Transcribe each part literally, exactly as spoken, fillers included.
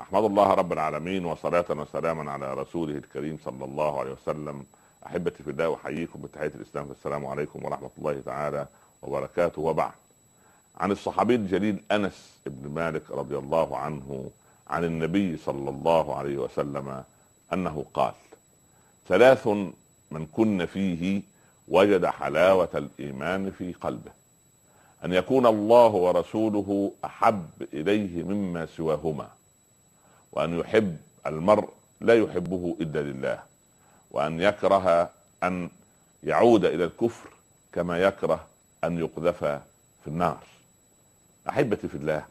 أحمد الله رب العالمين وصلاة وسلاما على رسوله الكريم صلى الله عليه وسلم. أحبتي في الله، أحييكم بتحية الإسلام، السلام عليكم ورحمة الله تعالى وبركاته. وبعد، عن الصحابي الجليل أنس بن مالك رضي الله عنه عن النبي صلى الله عليه وسلم أنه قال: ثلاث من كن فيه وجد حلاوة الإيمان في قلبه: أن يكون الله ورسوله أحب إليه مما سواهما، وأن يحب المرء لا يحبه إلا لله، وأن يكره أن يعود إلى الكفر كما يكره أن يقذف في النار. أحبتي في الله،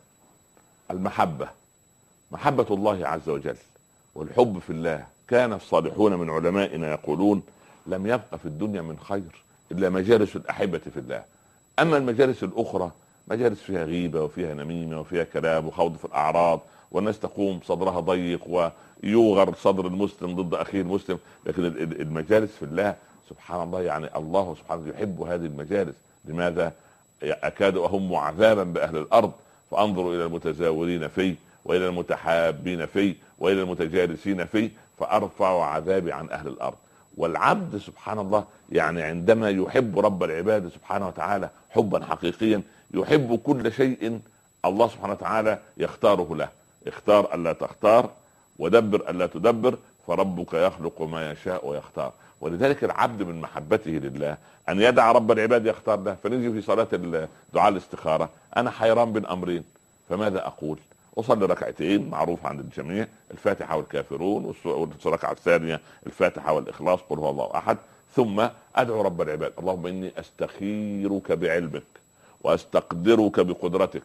المحبة محبة الله عز وجل والحب في الله. كان الصالحون من علمائنا يقولون: لم يبقى في الدنيا من خير إلا مجالس الأحبة في الله. أما المجالس الأخرى مجالس فيها غيبة وفيها نميمة وفيها كلام وخوض في الأعراض، والناس تقوم صدرها ضيق ويوغر صدر المسلم ضد أخيه المسلم. لكن المجالس في الله سبحان الله، يعني الله سبحانه يحب هذه المجالس. لماذا؟ أكاد أهم عذابا بأهل الأرض فأنظروا إلى المتزاورين فيه، وإلى المتحابين فيه، وإلى المتجالسين فيه، فأرفع عذابي عن أهل الأرض. والعبد سبحان الله يعني عندما يحب رب العباد سبحانه وتعالى حبا حقيقيا يحب كل شيء الله سبحانه وتعالى يختاره له. اختار ألا تختار، ودبر ألا تدبر، فربك يخلق ما يشاء ويختار. ولذلك العبد من محبته لله أن يدع رب العباد يختار له. فنيجي في صلاة دعاء الاستخارة: أنا حيران بين أمرين، فماذا أقول؟ أصلي ركعتين معروف عند الجميع، الفاتحة والكافرون، والركعة الثانية الفاتحة والإخلاص، قل هو الله أحد، ثم أدعو رب العباد: اللهم إني أستخيرك بعلمك، وأستقدرك بقدرتك،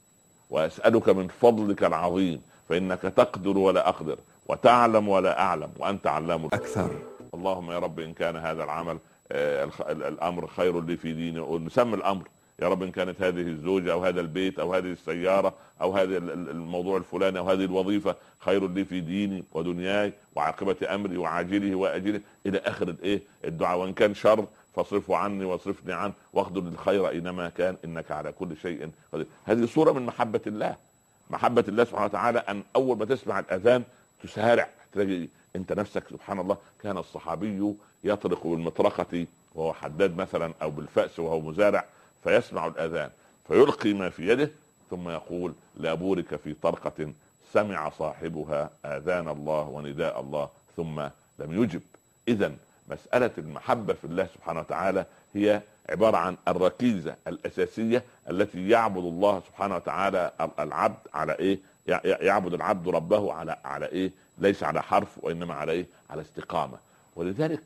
وأسألك من فضلك العظيم، فإنك تقدر ولا أقدر، وتعلم ولا أعلم، وأنت علام أكثر. اللهم يا رب إن كان هذا العمل آه الأمر خير لي في ديني، ونسمي الأمر يا رب إن كانت هذه الزوجة أو هذا البيت أو هذه السيارة أو هذا الموضوع الفلاني أو هذه الوظيفة خير لي في ديني ودنياي وعاقبة أمري وعاجله وأجله، إلى آخر الإيه الدعاء. وإن كان شر فاصرفه عني واصرفني عنه واخذل الخير أينما كان إنك على كل شيء قدير. هذه صورة من محبة الله. محبة الله سبحانه وتعالى أن أول ما تسمع الأذان تسارع، تلاقي أنت نفسك سبحان الله. كان الصحابي يطرق بالمطرقة وهو حداد مثلا أو بالفأس وهو مزارع، فيسمع الأذان فيلقي ما في يده ثم يقول: لا بورك في طرقة سمع صاحبها آذان الله ونداء الله ثم لم يجب. إذن مسألة المحبة في الله سبحانه وتعالى هي عبارة عن الركيزة الأساسية التي يعبد الله سبحانه وتعالى العبد على إيه؟ يعبد العبد ربه على على إيه؟ ليس على حرف وإنما على إيه؟ على استقامة. ولذلك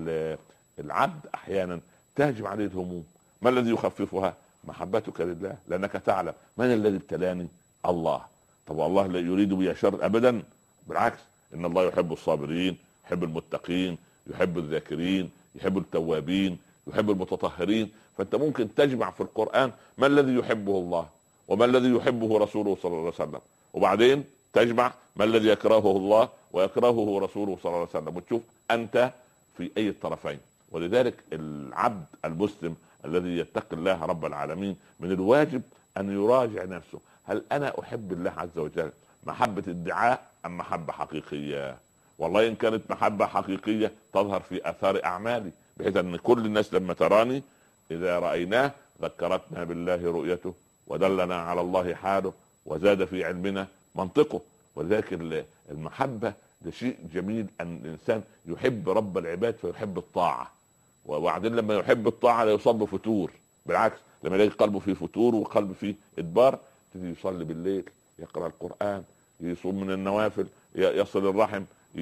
العبد أحيانا تهجم عليه الهموم. ما الذي يخففها؟ محبتك لله، لأنك تعلم من الذي ابتلاني؟ الله. طب الله لا يريد بي شر أبدا، بالعكس، إن الله يحب الصابرين، يحب المتقين، يحب الذاكرين، يحب التوابين، يحب المتطهرين. فأنت ممكن تجمع في القرآن ما الذي يحبه الله وما الذي يحبه رسوله صلى الله عليه وسلم، وبعدين تجمع ما الذي يكرهه الله ويكرهه رسوله صلى الله عليه وسلم، وتشوف أنت في أي الطرفين. ولذلك العبد المسلم الذي يتقي الله رب العالمين من الواجب أن يراجع نفسه: هل أنا أحب الله عز وجل محبة ادعاء أم محبة حقيقية؟ والله إن كانت محبة حقيقية تظهر في آثار أعمالي، بحيث أن كل الناس لما تراني إذا رأيناه ذكرتنا بالله رؤيته، ودلنا على الله حاله، وزاد في علمنا منطقه. ولذلك المحبة ده شيء جميل، أن الإنسان يحب رب العباد فيحب الطاعة، وبعدين لما يحب الطاعة لا يصاب بفتور، بالعكس لما يلاقي قلبه فيه فتور وقلبه فيه إدبار يبتدي يصلي بالليل، يقرأ القرآن، يصوم من النوافل، يصل الرحم،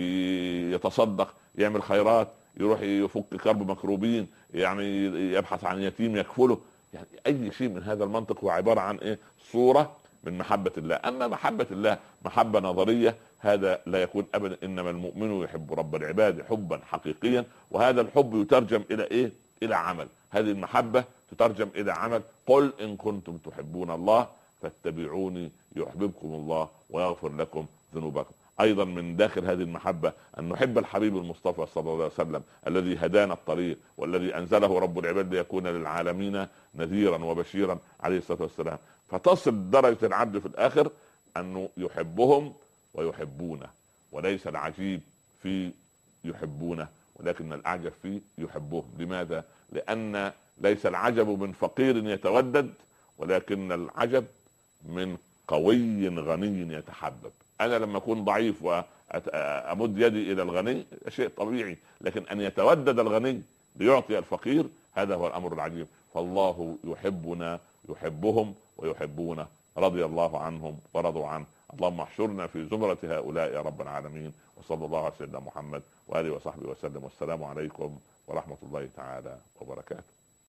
يتصدق، يعمل خيرات، يروح يفك كرب مكروبين، يعني يبحث عن يتيم يكفله. يعني أي شيء من هذا المنطق هو عبارة عن إيه؟ صورة من محبة الله. أما محبة الله محبة نظرية هذا لا يكون أبدا. إنما المؤمن يحب رب العباد حبا حقيقيا، وهذا الحب يترجم إلى إيه؟ إلى عمل. هذه المحبة تترجم إلى عمل. قل إن كنتم تحبون الله فاتبعوني يحببكم الله ويغفر لكم ذنوبكم. أيضا من داخل هذه المحبة أن نحب الحبيب المصطفى صلى الله عليه وسلم الذي هدانا الطريق، والذي أنزله رب العباد ليكون للعالمين نذيرا وبشيرا عليه الصلاة والسلام. فتصل درجة العبد في الآخر أنه يحبهم ويحبونه، وليس العجيب في يحبونه ولكن الأعجب فيه يحبهم. لماذا؟ لأن ليس العجب من فقير يتودد، ولكن العجب من قوي غني يتحبب. أنا لما أكون ضعيف وأمد يدي إلى الغني شيء طبيعي، لكن أن يتودد الغني ليعطي الفقير هذا هو الأمر العجيب. فالله يحبنا يحبهم ويحبونه، رضي الله عنهم ورضوا عنه. اللهم احشرنا في زمرة هؤلاء يا رب العالمين. وصلى الله على سيدنا محمد وآله وصحبه وسلم، والسلام عليكم ورحمة الله تعالى وبركاته.